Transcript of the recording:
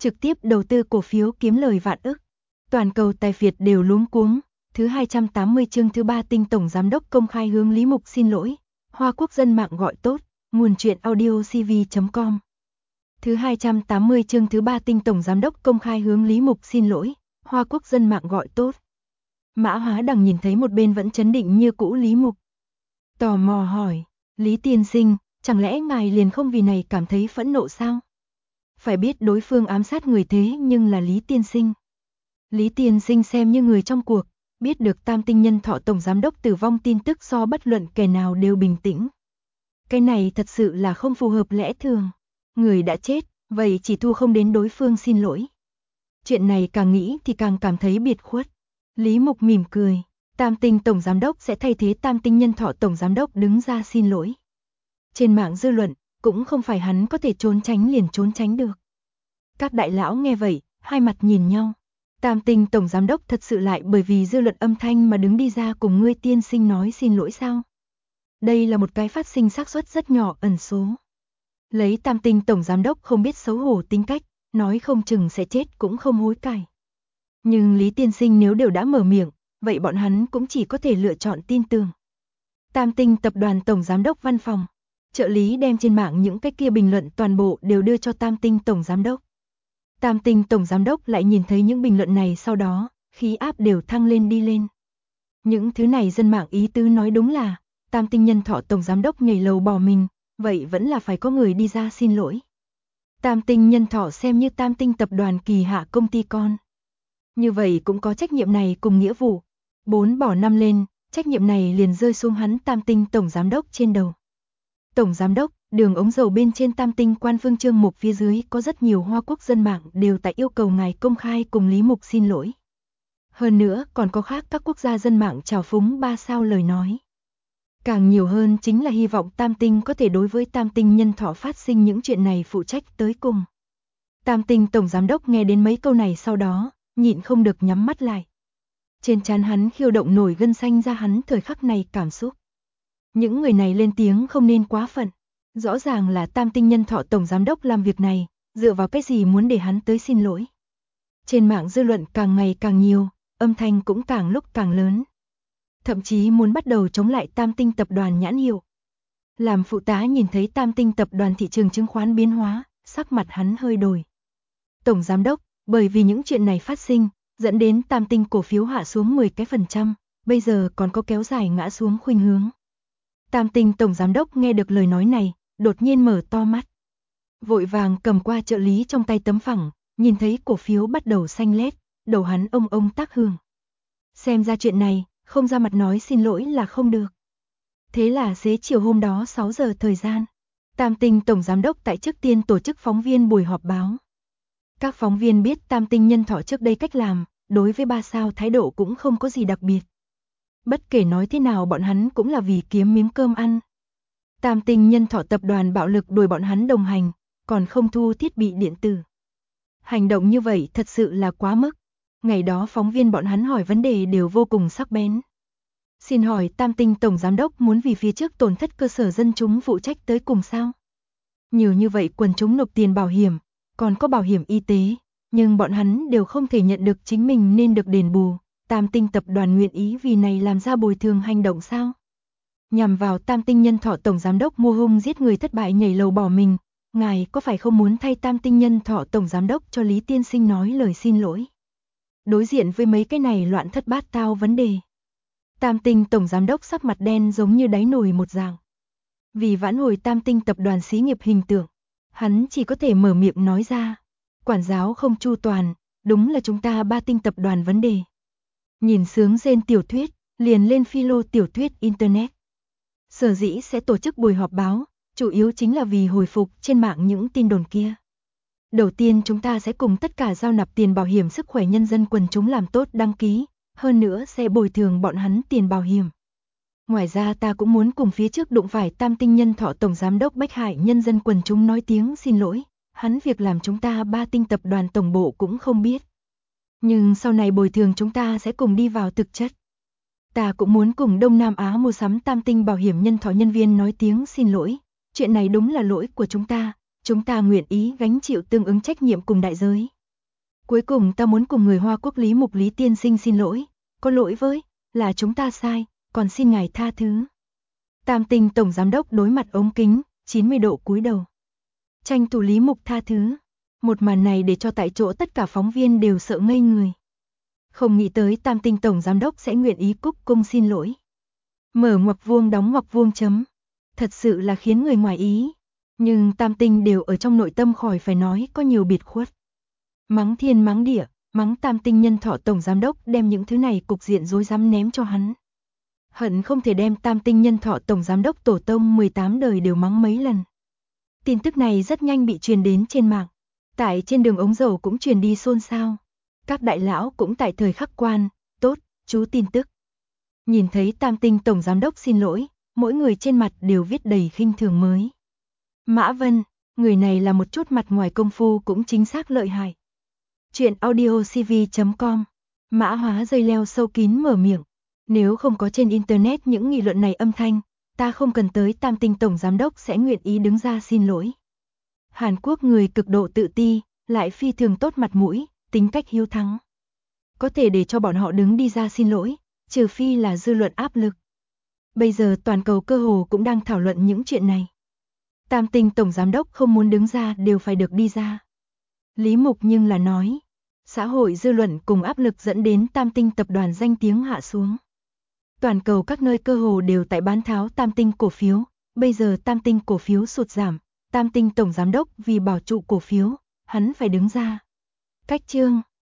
trực tiếp đầu tư cổ phiếu kiếm lời vạn ức. Toàn cầu tài phiệt đều luống cuống. Thứ 280 chương thứ 3 Tinh tổng giám đốc công khai hướng Lý Mục xin lỗi. Hoa Quốc dân mạng gọi tốt. Nguồn truyện audio cv.com. Thứ 280 chương thứ 3 Tinh tổng giám đốc công khai hướng Lý Mục xin lỗi. Hoa Quốc dân mạng gọi tốt. Mã Hóa Đằng nhìn thấy một bên vẫn chấn định như cũ Lý Mục. Tò mò hỏi, Lý tiên sinh, chẳng lẽ ngài liền không vì này cảm thấy phẫn nộ sao? Phải biết đối phương ám sát người thế nhưng là Lý tiên sinh. Lý tiên sinh xem như người trong cuộc, biết được Tam Tinh Nhân Thọ tổng giám đốc tử vong tin tức so bất luận kẻ nào đều bình tĩnh. Cái này thật sự là không phù hợp lẽ thường. Người đã chết, vậy chỉ thua không đến đối phương xin lỗi. Chuyện này càng nghĩ thì càng cảm thấy biệt khuất. Lý Mục mỉm cười, Tam Tinh tổng giám đốc sẽ thay thế Tam Tinh Nhân Thọ tổng giám đốc đứng ra xin lỗi. Trên mạng dư luận, cũng không phải hắn có thể trốn tránh liền trốn tránh được. Các đại lão nghe vậy, hai mặt nhìn nhau. Tam Tinh tổng giám đốc thật sự lại bởi vì dư luận âm thanh mà đứng đi ra cùng ngươi tiên sinh nói xin lỗi sao? Đây là một cái phát sinh xác suất rất nhỏ ẩn số. Lấy Tam Tinh tổng giám đốc không biết xấu hổ tính cách, nói không chừng sẽ chết cũng không hối cải. Nhưng Lý tiên sinh nếu đều đã mở miệng, vậy bọn hắn cũng chỉ có thể lựa chọn tin tưởng. Tam Tinh tập đoàn tổng giám đốc văn phòng, trợ lý đem trên mạng những cái kia bình luận toàn bộ đều đưa cho Tam Tinh tổng giám đốc. Tam Tinh tổng giám đốc lại nhìn thấy những bình luận này sau đó, khí áp đều thăng lên đi lên. Những thứ này dân mạng ý tứ nói đúng là, Tam Tinh Nhân Thọ tổng giám đốc nhảy lầu bỏ mình, vậy vẫn là phải có người đi ra xin lỗi. Tam Tinh Nhân Thọ xem như Tam Tinh tập đoàn kỳ hạ công ty con. Như vậy cũng có trách nhiệm này cùng nghĩa vụ. 4 bỏ 5 lên, trách nhiệm này liền rơi xuống hắn Tam Tinh tổng giám đốc trên đầu. Tổng giám đốc, đường ống dầu bên trên Tam Tinh quan phương chương mục phía dưới có rất nhiều Hoa Quốc dân mạng đều tại yêu cầu ngài công khai cùng Lý Mục xin lỗi. Hơn nữa còn có khác các quốc gia dân mạng trào phúng 3 sao lời nói. Càng nhiều hơn chính là hy vọng Tam Tinh có thể đối với Tam Tinh Nhân Thọ phát sinh những chuyện này phụ trách tới cùng. Tam Tinh tổng giám đốc nghe đến mấy câu này sau đó, nhịn không được nhắm mắt lại. Trên trán hắn khiêu động nổi gân xanh ra hắn thời khắc này cảm xúc. Những người này lên tiếng không nên quá phận. Rõ ràng là Tam Tinh Nhân Thọ tổng giám đốc làm việc này, dựa vào cái gì muốn để hắn tới xin lỗi. Trên mạng dư luận càng ngày càng nhiều, âm thanh cũng càng lúc càng lớn. Thậm chí muốn bắt đầu chống lại Tam Tinh tập đoàn nhãn hiệu. Làm phụ tá nhìn thấy Tam Tinh tập đoàn thị trường chứng khoán biến hóa, sắc mặt hắn hơi đổi. Tổng giám đốc, bởi vì những chuyện này phát sinh, dẫn đến Tam Tinh cổ phiếu hạ xuống 10%, bây giờ còn có kéo dài ngã xuống khuynh hướng. Tam Tinh tổng giám đốc nghe được lời nói này, đột nhiên mở to mắt. Vội vàng cầm qua trợ lý trong tay tấm phẳng, nhìn thấy cổ phiếu bắt đầu xanh lét, đầu hắn ông ông tác hưởng. Xem ra chuyện này, không ra mặt nói xin lỗi là không được. Thế là xế chiều hôm đó 6 giờ thời gian, Tam Tinh tổng giám đốc tại trước tiên tổ chức phóng viên buổi họp báo. Các phóng viên biết Tam Tinh Nhân Thọ trước đây cách làm, đối với 3 sao thái độ cũng không có gì đặc biệt. Bất kể nói thế nào bọn hắn cũng là vì kiếm miếng cơm ăn. Tam Tinh Nhân Thọ tập đoàn bạo lực đuổi bọn hắn đồng hành, còn không thu thiết bị điện tử. Hành động như vậy thật sự là quá mức. Ngày đó phóng viên bọn hắn hỏi vấn đề đều vô cùng sắc bén. Xin hỏi Tam Tinh tổng giám đốc muốn vì phía trước tổn thất cơ sở dân chúng phụ trách tới cùng sao? Nhiều như vậy quần chúng nộp tiền bảo hiểm, còn có bảo hiểm y tế, nhưng bọn hắn đều không thể nhận được chính mình nên được đền bù. Tam Tinh tập đoàn nguyện ý vì này làm ra bồi thường hành động sao? Nhằm vào Tam Tinh Nhân Thọ tổng giám đốc mua hung giết người thất bại nhảy lầu bỏ mình, ngài có phải không muốn thay Tam Tinh Nhân Thọ tổng giám đốc cho Lý tiên sinh nói lời xin lỗi? Đối diện với mấy cái này loạn thất bát tao vấn đề, Tam Tinh tổng giám đốc sắc mặt đen giống như đáy nồi một dạng. Vì vãn hồi Tam Tinh tập đoàn xí nghiệp hình tượng, hắn chỉ có thể mở miệng nói ra, quản giáo không chu toàn, đúng là chúng ta 3 tinh tập đoàn vấn đề. Nhìn sướng rên tiểu thuyết, liền lên philo tiểu thuyết internet. Sở dĩ sẽ tổ chức buổi họp báo, chủ yếu chính là vì hồi phục trên mạng những tin đồn kia. Đầu tiên chúng ta sẽ cùng tất cả giao nạp tiền bảo hiểm sức khỏe nhân dân quần chúng làm tốt đăng ký, hơn nữa sẽ bồi thường bọn hắn tiền bảo hiểm. Ngoài ra ta cũng muốn cùng phía trước đụng phải Tam Tinh Nhân Thọ tổng giám đốc bách hại nhân dân quần chúng nói tiếng xin lỗi, hắn việc làm chúng ta 3 tinh tập đoàn tổng bộ cũng không biết. Nhưng sau này bồi thường chúng ta sẽ cùng đi vào thực chất. Ta cũng muốn cùng Đông Nam Á mua sắm Tam Tinh bảo hiểm nhân thọ nhân viên nói tiếng xin lỗi, chuyện này đúng là lỗi của chúng ta nguyện ý gánh chịu tương ứng trách nhiệm cùng đại giới. Cuối cùng ta muốn cùng người Hoa Quốc Lý Mục Lý tiên sinh xin lỗi, có lỗi với, là chúng ta sai, còn xin ngài tha thứ. Tam Tinh tổng giám đốc đối mặt ống kính, 90 độ cúi đầu. Tranh thủ Lý Mục tha thứ. Một màn này để cho tại chỗ tất cả phóng viên đều sợ ngây người. Không nghĩ tới Tam Tinh tổng giám đốc sẽ nguyện ý cúc cung xin lỗi. Mở ngoặc vuông đóng ngoặc vuông chấm. Thật sự là khiến người ngoài ý. Nhưng Tam Tinh đều ở trong nội tâm khỏi phải nói có nhiều biệt khuất. Mắng thiên mắng địa, mắng Tam Tinh nhân thọ tổng giám đốc đem những thứ này cục diện rối rắm ném cho hắn. Hận không thể đem Tam Tinh nhân thọ tổng giám đốc tổ tông 18 đời đều mắng mấy lần. Tin tức này rất nhanh bị truyền đến trên mạng. Tại trên đường ống dầu cũng truyền đi xôn xao. Các đại lão cũng tại thời khắc quan, tốt, chú tin tức. Nhìn thấy Tam Tinh tổng giám đốc xin lỗi, mỗi người trên mặt đều viết đầy khinh thường mới. Mã Vân, người này là một chút mặt ngoài công phu cũng chính xác lợi hại. Chuyện audiocv.com. Mã Hóa dây leo sâu kín mở miệng. Nếu không có trên internet những nghị luận này âm thanh, ta không cần tới Tam Tinh tổng giám đốc sẽ nguyện ý đứng ra xin lỗi. Hàn Quốc người cực độ tự ti, lại phi thường tốt mặt mũi, tính cách hiếu thắng. Có thể để cho bọn họ đứng đi ra xin lỗi, trừ phi là dư luận áp lực. Bây giờ toàn cầu cơ hồ cũng đang thảo luận những chuyện này. Tam Tinh tổng giám đốc không muốn đứng ra đều phải được đi ra. Lý Mục nhưng là nói, xã hội dư luận cùng áp lực dẫn đến Tam Tinh tập đoàn danh tiếng hạ xuống. Toàn cầu các nơi cơ hồ đều tại bán tháo Tam Tinh cổ phiếu, bây giờ Tam Tinh cổ phiếu sụt giảm, Tam Tinh tổng giám đốc vì bảo trụ cổ phiếu, hắn phải đứng ra. Cách chương